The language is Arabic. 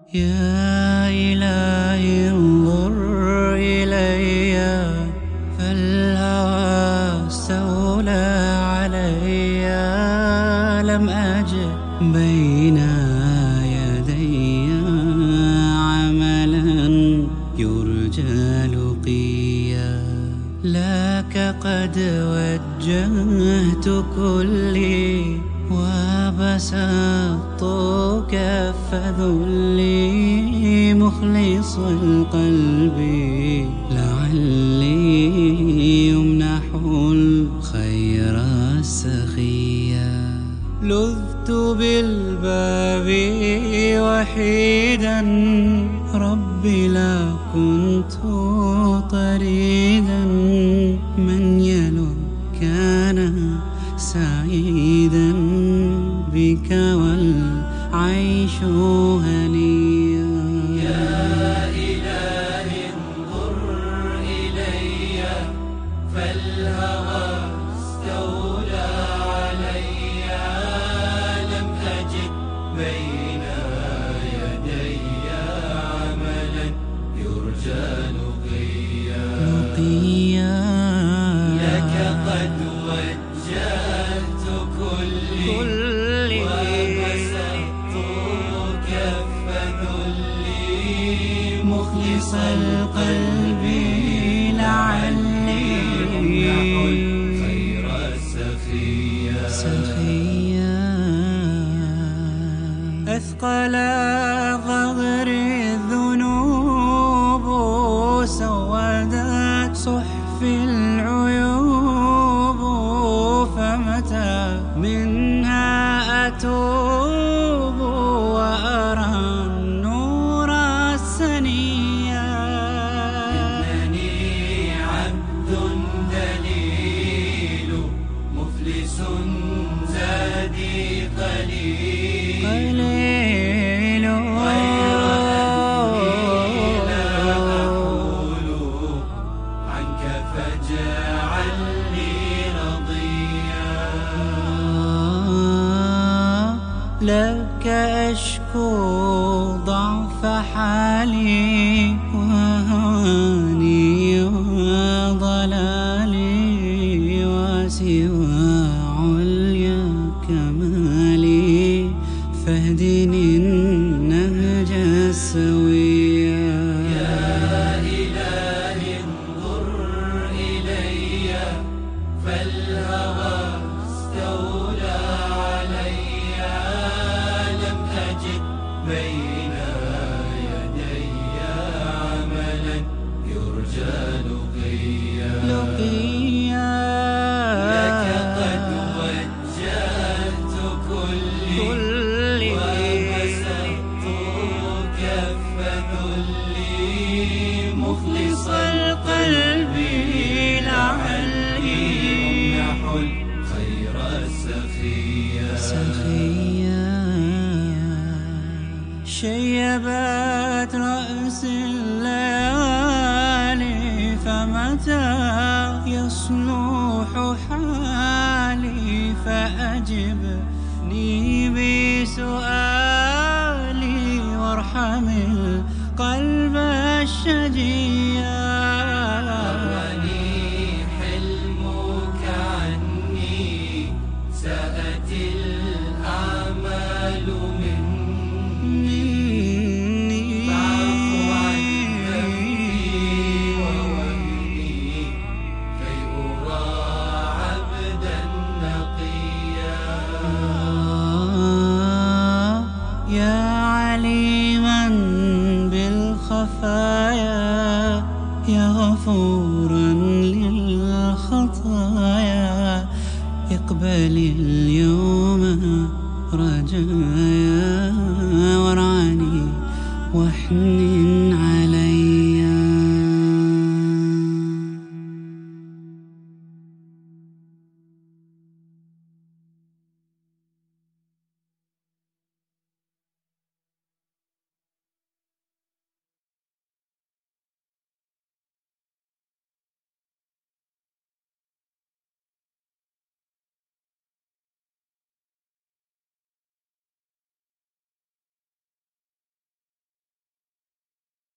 يا إلهي انظر إلي فالهوى استولى علي، لم أجد بين يدي عملا يرجى لقيا. لك قد وجهت كلي وبسطت كف ذلي، مخلص القلب لعلي يمنح الخير السخيا. لذت بالباب وحيدا ربي لا كنت طريدا، من يلو كان سعيدا بك والعيش هنيا. يا إلهي انظر إلي فالهوى استولى علي، لم أجد بين يدي عملا يرجى لقيا. لك قد وجهت كلي وبسطت كف ذلي، مخلص القلب لعلي يمنح الخير سخيا. أثقل ظهري الذنوب، سودت صحفي العيوب، فمتى منها أتوب وأرى النور السنيا. إنني عبد دليل مفلس زادي قليل، غير أني لا أقول عنك فاجعلني رضيا. لك أشكو ضعف حالي وهواني وضلالي، وسوى عليا كمالي فاهدني النهج السويا. يا إلهي انظر إلي فالهوى استولى علي، لم أجد بين يدي عملا يرجى لقيا. لك قد وجهت كلي وبسطت كف ذلي، مخلص القلب لعلي يمنح الخير سخيا. شيبت رأس الليالي، فمتى يصلح حالي فأجبني بسؤالي، وارحم القلب الشجيا. غرني حلمك عني سأتي الأعمال مني، فاعف عن ذنبي ووهني كي أرى عبدا نقيا. يا عليما بالخفايا، يا غفورا للخطايا، اقبل اليوم رجايا، وارعني واحنن